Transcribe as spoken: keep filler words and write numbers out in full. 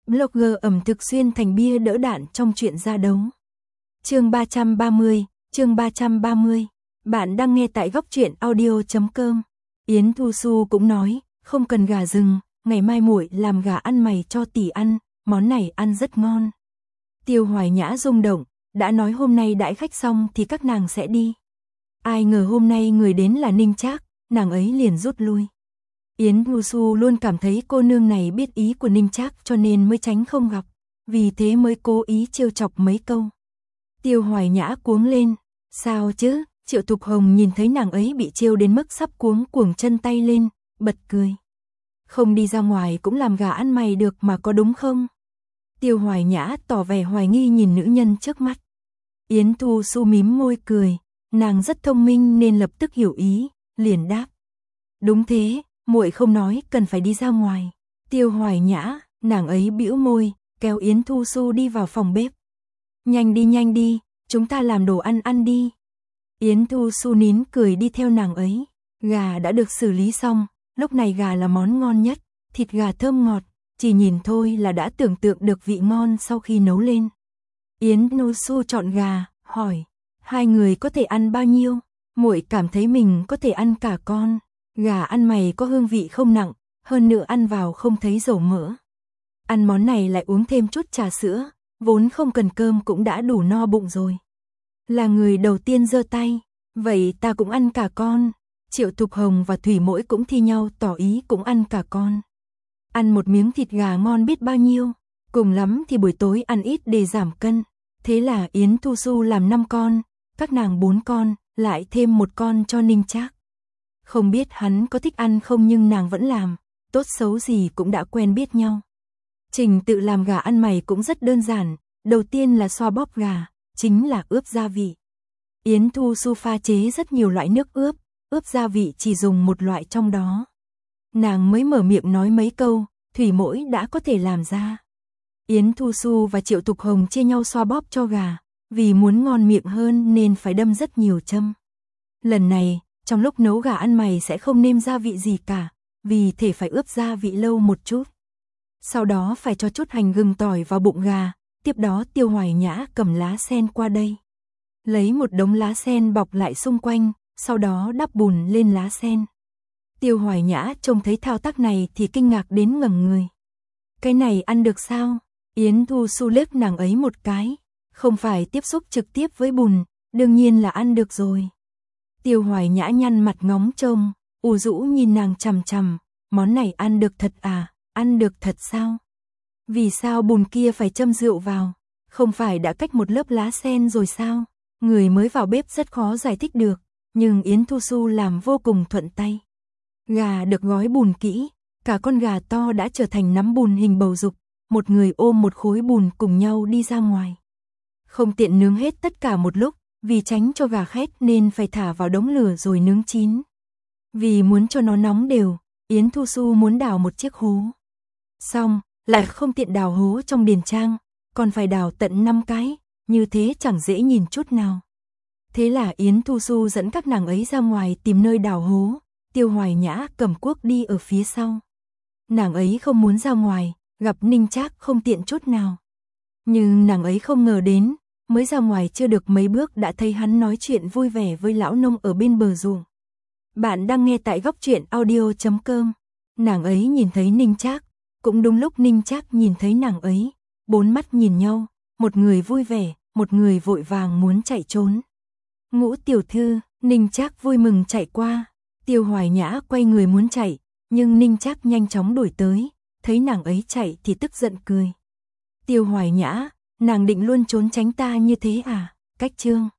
Blogger ẩm thực xuyên thành bia đỡ đạn trong chuyện ra đấu. Chương ba trăm ba mươi, chương ba trăm ba mươi. Bạn đang nghe tại góc truyện audio chấm com. Yến Thu Xu cũng nói, không cần gà rừng, ngày mai muội làm gà ăn mày cho tỷ ăn, món này ăn rất ngon. Tiêu Hoài Nhã rung động, đã nói hôm nay đãi khách xong thì các nàng sẽ đi. Ai ngờ hôm nay người đến là Ninh Trác, nàng ấy liền rút lui. Yến Thu Xu luôn cảm thấy cô nương này biết ý của Ninh Trác cho nên mới tránh không gặp, vì thế mới cố ý trêu chọc mấy câu. Tiêu Hoài Nhã cuống lên, sao chứ? Triệu Thục Hồng nhìn thấy nàng ấy bị trêu đến mức sắp cuống cuồng chân tay lên, bật cười. Không đi ra ngoài cũng làm gà ăn mày được mà có đúng không? Tiêu Hoài Nhã tỏ vẻ hoài nghi nhìn nữ nhân trước mắt. Yến Thu Xu mím môi cười, nàng rất thông minh nên lập tức hiểu ý, liền đáp. Đúng thế, muội không nói cần phải đi ra ngoài. Tiêu Hoài Nhã, nàng ấy bĩu môi, kéo Yến Thu Xu đi vào phòng bếp. Nhanh đi nhanh đi, chúng ta làm đồ ăn ăn đi. Yến Thu Xu nín cười đi theo nàng ấy. Gà đã được xử lý xong, lúc này gà là món ngon nhất, thịt gà thơm ngọt, chỉ nhìn thôi là đã tưởng tượng được vị ngon sau khi nấu lên. Yến Thu Xu chọn gà, hỏi, hai người có thể ăn bao nhiêu? Muội cảm thấy mình có thể ăn cả con. Gà ăn mày có hương vị không nặng, hơn nữa ăn vào không thấy dầu mỡ. Ăn món này lại uống thêm chút trà sữa, vốn không cần cơm cũng đã đủ no bụng rồi. Là người đầu tiên giơ tay, vậy ta cũng ăn cả con. Triệu Thục Hồng và Thủy Mỗi cũng thi nhau tỏ ý cũng ăn cả con. Ăn một miếng thịt gà ngon biết bao nhiêu, cùng lắm thì buổi tối ăn ít để giảm cân. Thế là Yến Thu Xu làm năm con, các nàng bốn con, lại thêm một con cho Ninh Trác. Không biết hắn có thích ăn không nhưng nàng vẫn làm, tốt xấu gì cũng đã quen biết nhau. Trình tự làm gà ăn mày cũng rất đơn giản, đầu tiên là xoa bóp gà, chính là ướp gia vị. Yến Thu Xu pha chế rất nhiều loại nước ướp, ướp gia vị chỉ dùng một loại trong đó. Nàng mới mở miệng nói mấy câu, Thủy Mỗi đã có thể làm ra. Yến Thu Xu và Triệu Thục Hồng chia nhau xoa bóp cho gà, vì muốn ngon miệng hơn nên phải đâm rất nhiều châm. Lần này, trong lúc nấu gà ăn mày sẽ không nêm gia vị gì cả, vì thể phải ướp gia vị lâu một chút. Sau đó phải cho chút hành gừng tỏi vào bụng gà, tiếp đó Tiêu Hoài Nhã cầm lá sen qua đây. Lấy một đống lá sen bọc lại xung quanh, sau đó đắp bùn lên lá sen. Tiêu Hoài Nhã trông thấy thao tác này thì kinh ngạc đến ngẩng người. Cái này ăn được sao? Yến Thu Xu liếc nàng ấy một cái, không phải tiếp xúc trực tiếp với bùn, đương nhiên là ăn được rồi. Tiêu Hoài Nhã nhăn mặt ngóng trông, ủ rũ nhìn nàng chằm chằm, món này ăn được thật à, ăn được thật sao? Vì sao bùn kia phải châm rượu vào, không phải đã cách một lớp lá sen rồi sao? Người mới vào bếp rất khó giải thích được, nhưng Yến Thu Xu làm vô cùng thuận tay. Gà được gói bùn kỹ, cả con gà to đã trở thành nắm bùn hình bầu dục, một người ôm một khối bùn cùng nhau đi ra ngoài. Không tiện nướng hết tất cả một lúc, vì tránh cho gà khét nên phải thả vào đống lửa rồi nướng chín. Vì muốn cho nó nóng đều, Yến Thu Xu muốn đào một chiếc hố. Xong, lại không tiện đào hố trong điền trang, còn phải đào tận năm cái, như thế chẳng dễ nhìn chút nào. Thế là Yến Thu Xu dẫn các nàng ấy ra ngoài tìm nơi đào hố, Tiêu Hoài Nhã cầm cuốc đi ở phía sau. Nàng ấy không muốn ra ngoài, gặp Ninh Trác không tiện chút nào. Nhưng nàng ấy không ngờ đến, mới ra ngoài chưa được mấy bước đã thấy hắn nói chuyện vui vẻ với lão nông ở bên bờ ruộng. Bạn đang nghe tại góc truyện audio chấm com. Nàng ấy nhìn thấy Ninh Trác, cũng đúng lúc Ninh Trác nhìn thấy nàng ấy, bốn mắt nhìn nhau, một người vui vẻ, một người vội vàng muốn chạy trốn. Ngũ tiểu thư, Ninh Trác vui mừng chạy qua, Tiêu Hoài Nhã quay người muốn chạy, nhưng Ninh Trác nhanh chóng đuổi tới, thấy nàng ấy chạy thì tức giận cười. Tiêu Hoài Nhã, nàng định luôn trốn tránh ta như thế à? Cách chương